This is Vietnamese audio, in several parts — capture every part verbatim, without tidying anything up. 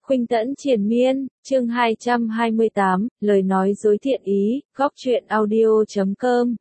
Khuynh Tẫn triền miên, chương hai trăm hai mươi tám, lời nói dối thiện ý, góc truyện audio chấm com.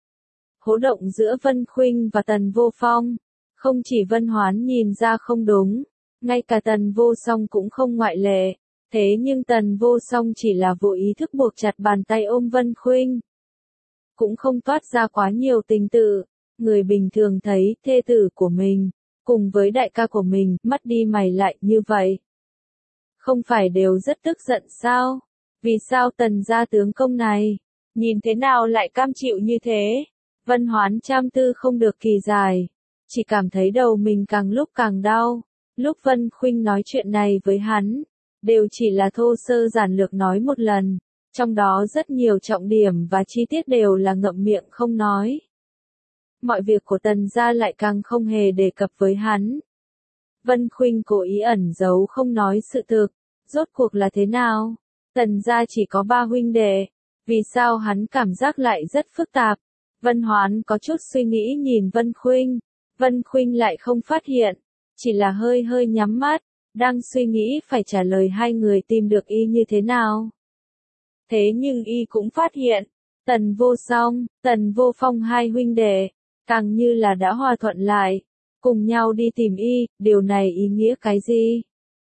Hố động giữa Vân Khuynh và Tần Vô Phong. Không chỉ Vân Hoán nhìn ra không đúng, ngay cả Tần Vô Song cũng không ngoại lệ. Thế nhưng Tần Vô Song chỉ là vô ý thức buộc chặt bàn tay ôm Vân Khuynh. Cũng không toát ra quá nhiều tình tự. Người bình thường thấy thê tử của mình, cùng với đại ca của mình, mắt đi mày lại như vậy. Không phải đều rất tức giận sao? Vì sao Tần gia tướng công này, nhìn thế nào lại cam chịu như thế? Vân Hoán trăm tư không được kỳ dài, chỉ cảm thấy đầu mình càng lúc càng đau. Lúc Vân Khuynh nói chuyện này với hắn, đều chỉ là thô sơ giản lược nói một lần, trong đó rất nhiều trọng điểm và chi tiết đều là ngậm miệng không nói. Mọi việc của Tần gia lại càng không hề đề cập với hắn. Vân Khuynh cố ý ẩn giấu không nói sự thực, rốt cuộc là thế nào? Tần gia chỉ có ba huynh đệ, vì sao hắn cảm giác lại rất phức tạp? Vân Hoán có chút suy nghĩ nhìn Vân Khuynh, Vân Khuynh lại không phát hiện, chỉ là hơi hơi nhắm mắt, đang suy nghĩ phải trả lời hai người tìm được y như thế nào. Thế nhưng y cũng phát hiện, Tần Vô Song, Tần Vô Phong hai huynh đệ, càng như là đã hòa thuận lại, cùng nhau đi tìm y, điều này ý nghĩa cái gì?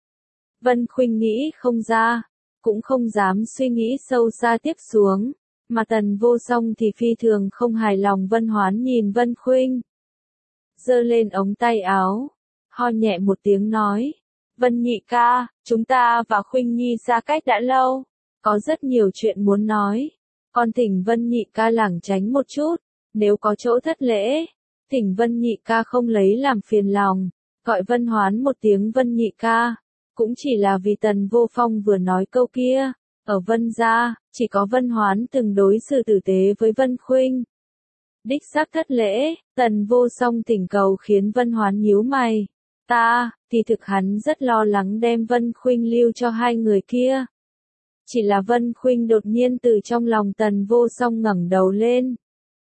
Vân Khuynh nghĩ không ra, cũng không dám suy nghĩ sâu xa tiếp xuống, mà Tần Vô Song thì phi thường không hài lòng. Vân Hoán nhìn Vân Khuynh, giơ lên ống tay áo, ho nhẹ một tiếng nói, Vân nhị ca, chúng ta và Khuynh Nhi xa cách đã lâu, có rất nhiều chuyện muốn nói, con thỉnh Vân nhị ca lảng tránh một chút, nếu có chỗ thất lễ, thỉnh Vân nhị ca không lấy làm phiền lòng. Gọi Vân Hoán một tiếng Vân nhị ca, cũng chỉ là vì Tần Vô Phong vừa nói câu kia. Ở Vân gia, chỉ có Vân Hoán từng đối xử tử tế với Vân Khuynh. Đích xác thất lễ, Tần Vô Song thỉnh cầu khiến Vân Hoán nhíu mày. Ta, thì thực hắn rất lo lắng đem Vân Khuynh lưu cho hai người kia. Chỉ là Vân Khuynh đột nhiên từ trong lòng Tần Vô Song ngẩng đầu lên,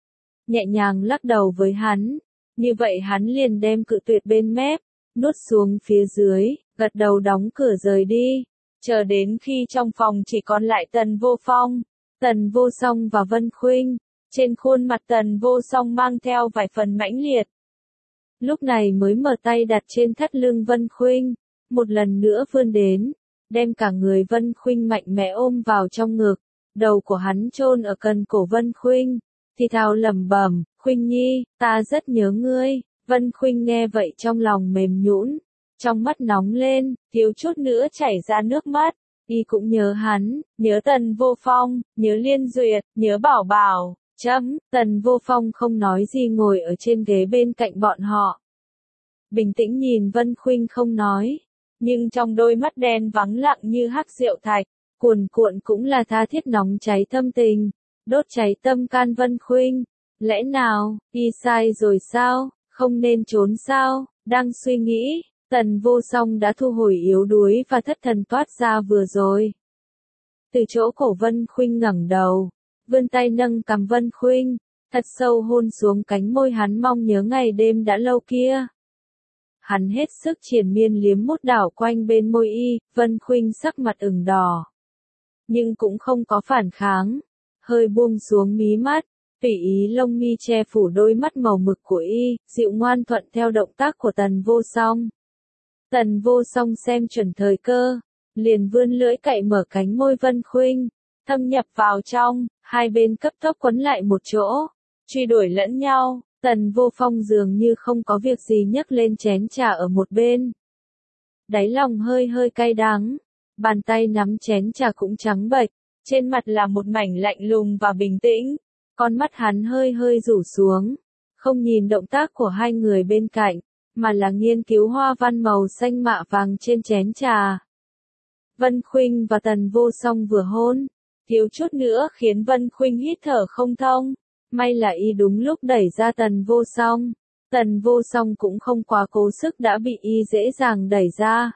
nhẹ nhàng lắc đầu với hắn, như vậy hắn liền đem cự tuyệt bên mép, nuốt xuống phía dưới, gật đầu đóng cửa rời đi, chờ đến khi trong phòng chỉ còn lại Tần Vô Phong, Tần Vô Song và Vân Khuynh, trên khuôn mặt Tần Vô Song mang theo vài phần mãnh liệt. Lúc này mới mở tay đặt trên thắt lưng Vân Khuynh, một lần nữa vươn đến, đem cả người Vân Khuynh mạnh mẽ ôm vào trong ngực, đầu của hắn chôn ở cần cổ Vân Khuynh. Thì thào lẩm bẩm, Khuynh Nhi, ta rất nhớ ngươi. Vân Khuynh nghe vậy trong lòng mềm nhũn, trong mắt nóng lên, thiếu chút nữa chảy ra nước mắt. Y cũng nhớ hắn, nhớ Tần Vô Phong, nhớ Liên Duyệt, nhớ Bảo Bảo. Chấm, Tần Vô Phong không nói gì ngồi ở trên ghế bên cạnh bọn họ. Bình tĩnh nhìn Vân Khuynh không nói, nhưng trong đôi mắt đen vắng lặng như hắc rượu thạch, cuồn cuộn cũng là tha thiết nóng cháy thâm tình. Đốt cháy tâm can Vân Khuynh, lẽ nào, y sai rồi sao, không nên trốn sao? Đang suy nghĩ, Tần Vô Song đã thu hồi yếu đuối và thất thần toát ra vừa rồi. Từ chỗ cổ Vân Khuynh ngẩng đầu, vươn tay nâng cằm Vân Khuynh, thật sâu hôn xuống cánh môi hắn mong nhớ ngày đêm đã lâu kia. Hắn hết sức triền miên liếm mút đảo quanh bên môi y, Vân Khuynh sắc mặt ửng đỏ, nhưng cũng không có phản kháng. Hơi buông xuống mí mắt, tùy ý lông mi che phủ đôi mắt màu mực của y, dịu ngoan thuận theo động tác của Tần Vô Song. Tần Vô Song xem chuẩn thời cơ, liền vươn lưỡi cạy mở cánh môi Vân Khuynh, thâm nhập vào trong, hai bên cấp tốc quấn lại một chỗ, truy đuổi lẫn nhau. Tần Vô Phong dường như không có việc gì nhấc lên chén trà ở một bên. Đáy lòng hơi hơi cay đắng, bàn tay nắm chén trà cũng trắng bệch. Trên mặt là một mảnh lạnh lùng và bình tĩnh, con mắt hắn hơi hơi rủ xuống, không nhìn động tác của hai người bên cạnh, mà là nghiên cứu hoa văn màu xanh mạ vàng trên chén trà. Vân Khuynh và Tần Vô Song vừa hôn, thiếu chút nữa khiến Vân Khuynh hít thở không thông, may là y đúng lúc đẩy ra Tần Vô Song, Tần Vô Song cũng không quá cố sức đã bị y dễ dàng đẩy ra.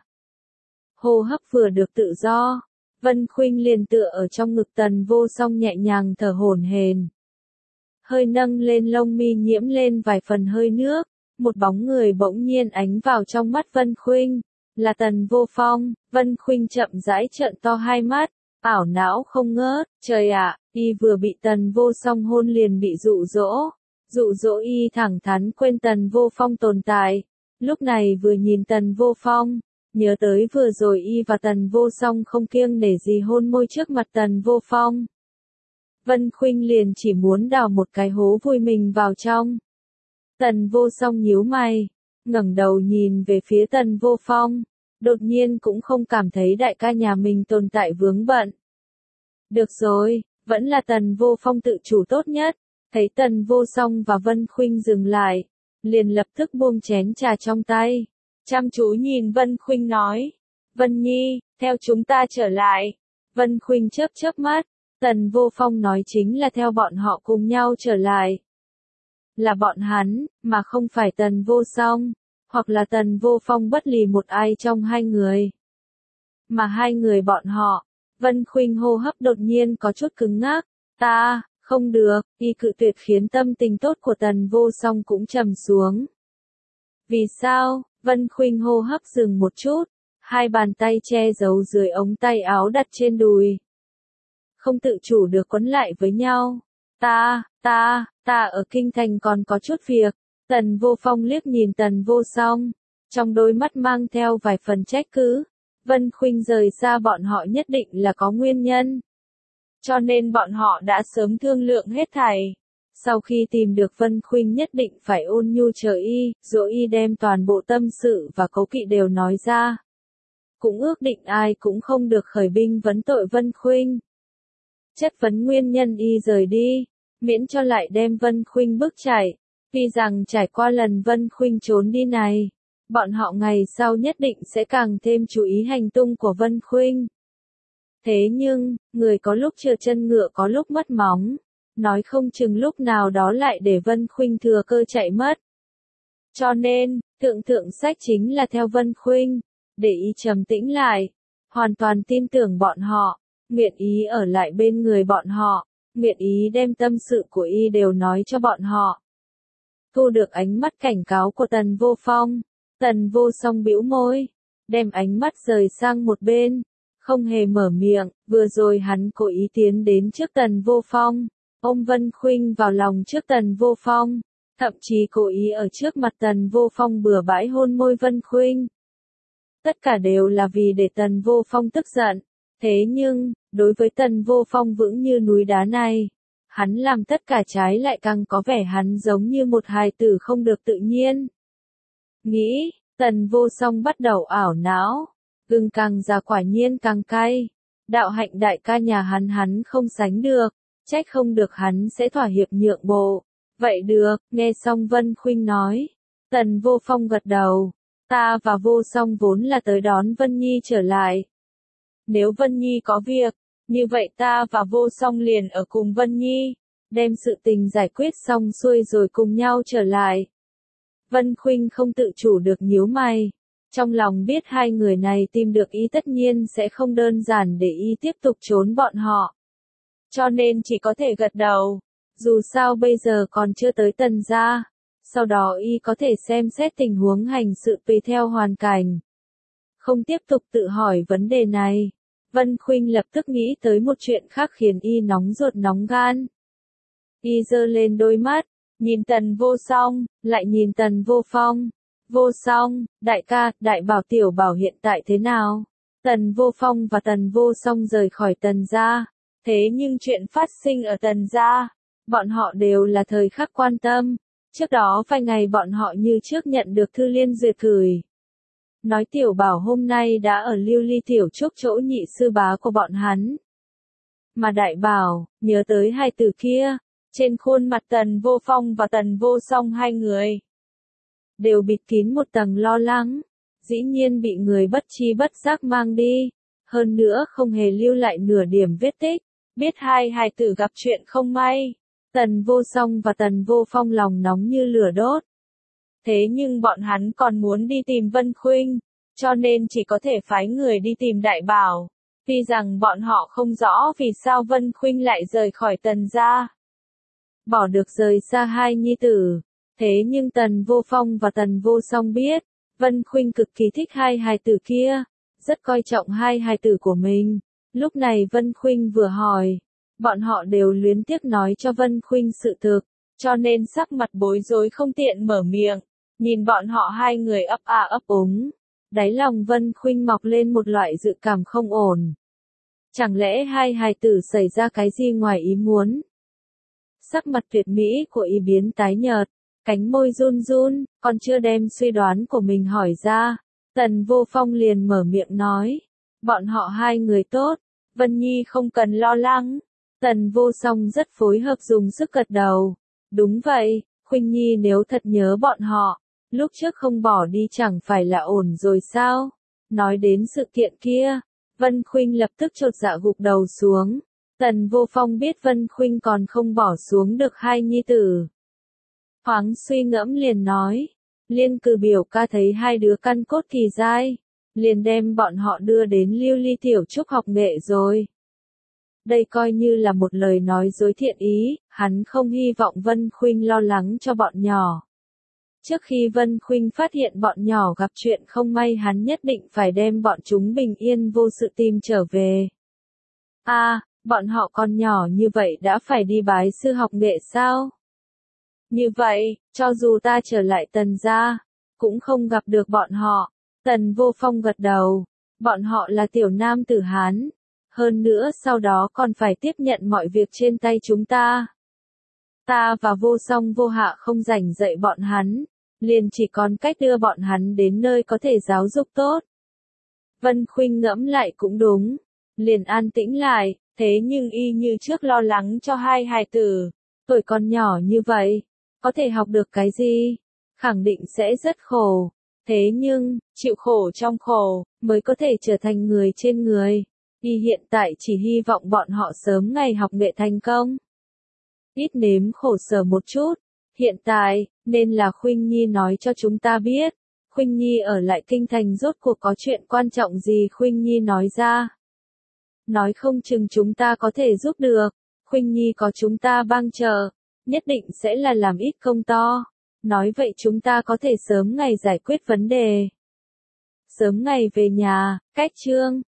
Hô hấp vừa được tự do, Vân Khuynh liền tựa ở trong ngực Tần Vô Song nhẹ nhàng thở hổn hển. Hơi nâng lên lông mi nhiễm lên vài phần hơi nước, một bóng người bỗng nhiên ánh vào trong mắt Vân Khuynh, Là Tần Vô Phong. Vân Khuynh chậm rãi trợn to hai mắt, ảo não không ngớt, trời ạ, y vừa bị Tần Vô Song hôn liền bị dụ dỗ, dụ dỗ y thẳng thắn quên Tần Vô Phong tồn tại. Lúc này vừa nhìn Tần Vô Phong, nhớ tới vừa rồi y và Tần Vô Song không kiêng nể gì hôn môi trước mặt Tần Vô Phong. Vân Khuynh liền chỉ muốn đào một cái hố vùi mình vào trong. Tần Vô Song nhíu mày, ngẩng đầu nhìn về phía Tần Vô Phong, đột nhiên cũng không cảm thấy đại ca nhà mình tồn tại vướng bận. Được rồi, vẫn là Tần Vô Phong tự chủ tốt nhất. Thấy Tần Vô Song và Vân Khuynh dừng lại, liền lập tức buông chén trà trong tay, chăm chú nhìn Vân Khuynh nói, Vân Nhi, theo chúng ta trở lại. Vân Khuynh chớp chớp mắt, Tần Vô Phong nói chính là theo bọn họ cùng nhau trở lại. Là bọn hắn, mà không phải Tần Vô Song, hoặc là Tần Vô Phong bất lì một ai trong hai người. Mà hai người bọn họ, Vân Khuynh hô hấp đột nhiên có chút cứng ngắc, ta, không được, y cự tuyệt khiến tâm tình tốt của Tần Vô Song cũng trầm xuống. Vì sao? Vân Khuynh hô hấp dừng một chút, hai bàn tay che giấu dưới ống tay áo đặt trên đùi. Không tự chủ được quấn lại với nhau. Ta, ta, ta ở Kinh Thành còn có chút việc. Tần Vô Phong liếc nhìn Tần Vô Song, trong đôi mắt mang theo vài phần trách cứ. Vân Khuynh rời xa bọn họ nhất định là có nguyên nhân. Cho nên bọn họ đã sớm thương lượng hết thảy. Sau khi tìm được Vân Khuynh nhất định phải ôn nhu chờ y, dỗ y đem toàn bộ tâm sự và cấu kỵ đều nói ra. Cũng ước định ai cũng không được khởi binh vấn tội Vân Khuynh. Chất vấn nguyên nhân y rời đi, miễn cho lại đem Vân Khuynh bức chạy. Vì rằng trải qua lần Vân Khuynh trốn đi này, bọn họ ngày sau nhất định sẽ càng thêm chú ý hành tung của Vân Khuynh. Thế nhưng, người có lúc trượt chân ngựa có lúc mất móng, nói không chừng lúc nào đó lại để Vân Khuynh thừa cơ chạy mất. Cho nên, thượng thượng sách chính là theo Vân Khuynh, để y trầm tĩnh lại, hoàn toàn tin tưởng bọn họ, nguyện ý ở lại bên người bọn họ, nguyện ý đem tâm sự của y đều nói cho bọn họ. Thu được ánh mắt cảnh cáo của Tần Vô Phong, Tần Vô Song bĩu môi, đem ánh mắt rời sang một bên, không hề mở miệng. Vừa rồi hắn cố ý tiến đến trước Tần Vô Phong, ôm Vân Khuynh vào lòng trước Tần Vô Phong, thậm chí cố ý ở trước mặt Tần Vô Phong bừa bãi hôn môi Vân Khuynh. Tất cả đều là vì để Tần Vô Phong tức giận. Thế nhưng, đối với Tần Vô Phong vững như núi đá này, hắn làm tất cả trái lại càng có vẻ hắn giống như một hài tử không được tự nhiên. Nghĩ, Tần Vô Song bắt đầu ảo não, gừng càng già quả nhiên càng cay. Đạo hạnh đại ca nhà hắn hắn không sánh được, trách không được hắn sẽ thỏa hiệp nhượng bộ. Vậy được, nghe xong Vân Khuynh nói, Tần Vô Phong gật đầu, ta và Vô Song vốn là tới đón Vân Nhi trở lại. Nếu Vân Nhi có việc, như vậy ta và Vô Song liền ở cùng Vân Nhi, đem sự tình giải quyết xong xuôi rồi cùng nhau trở lại. Vân Khuynh không tự chủ được nhíu mày, trong lòng biết hai người này tìm được y tất nhiên sẽ không đơn giản để y tiếp tục trốn bọn họ. Cho nên chỉ có thể gật đầu, dù sao bây giờ còn chưa tới Tần gia, sau đó y có thể xem xét tình huống hành sự tùy theo hoàn cảnh. Không tiếp tục tự hỏi vấn đề này, Vân Khuynh lập tức nghĩ tới một chuyện khác khiến y nóng ruột nóng gan. Y giơ lên đôi mắt, nhìn Tần Vô Song, lại nhìn Tần Vô Phong. Vô Song, đại ca, đại bảo tiểu bảo hiện tại thế nào? Tần Vô Phong và Tần Vô Song rời khỏi Tần gia, thế nhưng chuyện phát sinh ở Tần gia, bọn họ đều là thời khắc quan tâm. Trước đó vài ngày bọn họ như trước nhận được thư liên duyệt gửi. Nói tiểu bảo hôm nay đã ở Lưu Ly tiểu trúc chỗ nhị sư bá của bọn hắn. Mà đại bảo, nhớ tới hai từ kia, trên khuôn mặt Tần Vô Phong và Tần Vô Song hai người đều bịt kín một tầng lo lắng, dĩ nhiên bị người bất chi bất giác mang đi, hơn nữa không hề lưu lại nửa điểm vết tích, biết hai hài tử gặp chuyện không may. Tần Vô Song và Tần Vô Phong lòng nóng như lửa đốt. Thế nhưng bọn hắn còn muốn đi tìm Vân Khuynh, cho nên chỉ có thể phái người đi tìm đại bảo. Tuy rằng bọn họ không rõ vì sao Vân Khuynh lại rời khỏi Tần gia, bỏ được rời xa hai nhi tử, thế nhưng Tần Vô Phong và Tần Vô Song biết, Vân Khuynh cực kỳ thích hai hài tử kia, rất coi trọng hai hài tử của mình. Lúc này Vân Khuynh vừa hỏi, bọn họ đều luyến tiếc nói cho Vân Khuynh sự thực, cho nên sắc mặt bối rối không tiện mở miệng, nhìn bọn họ hai người ấp a ấp úng. Đáy lòng Vân Khuynh mọc lên một loại dự cảm không ổn. Chẳng lẽ hai hài tử xảy ra cái gì ngoài ý muốn? Sắc mặt tuyệt mỹ của y biến tái nhợt, cánh môi run run, còn chưa đem suy đoán của mình hỏi ra. Tần Vô Phong liền mở miệng nói, bọn họ hai người tốt, Vân Nhi không cần lo lắng. Tần Vô Song rất phối hợp dùng sức gật đầu. Đúng vậy, Khuynh Nhi nếu thật nhớ bọn họ, lúc trước không bỏ đi chẳng phải là ổn rồi sao? Nói đến sự kiện kia, Vân Khuynh lập tức chột dạ gục đầu xuống. Tần Vô Phong biết Vân Khuynh còn không bỏ xuống được hai nhi tử. Thoáng suy ngẫm liền nói, Liên Cử biểu ca thấy hai đứa căn cốt kỳ dai, liền đem bọn họ đưa đến Lưu Ly Tiểu Trúc học nghệ rồi. Đây coi như là một lời nói dối thiện ý, hắn không hy vọng Vân Khuynh lo lắng cho bọn nhỏ. Trước khi Vân Khuynh phát hiện bọn nhỏ gặp chuyện không may hắn nhất định phải đem bọn chúng bình yên vô sự tìm trở về. A, à, bọn họ còn nhỏ như vậy đã phải đi bái sư học nghệ sao? Như vậy, cho dù ta trở lại Tần gia, cũng không gặp được bọn họ. Tần Vô Phong gật đầu, bọn họ là tiểu nam tử Hán. Hơn nữa sau đó còn phải tiếp nhận mọi việc trên tay chúng ta. Ta và Vô Song Vô Hạ không rảnh dạy bọn hắn, liền chỉ còn cách đưa bọn hắn đến nơi có thể giáo dục tốt. Vân Khuynh ngẫm lại cũng đúng, liền an tĩnh lại, thế nhưng y như trước lo lắng cho hai hài tử, tuổi còn nhỏ như vậy, có thể học được cái gì? Khẳng định sẽ rất khổ, thế nhưng, chịu khổ trong khổ, mới có thể trở thành người trên người. Y hiện tại chỉ hy vọng bọn họ sớm ngày học nghệ thành công. Ít nếm khổ sở một chút. Hiện tại, nên là Khuynh Nhi nói cho chúng ta biết. Khuynh Nhi ở lại kinh thành rốt cuộc có chuyện quan trọng gì Khuynh Nhi nói ra. Nói không chừng chúng ta có thể giúp được. Khuynh Nhi có chúng ta bang trợ, nhất định sẽ là làm ít công to. Nói vậy chúng ta có thể sớm ngày giải quyết vấn đề. Sớm ngày về nhà, cách chương.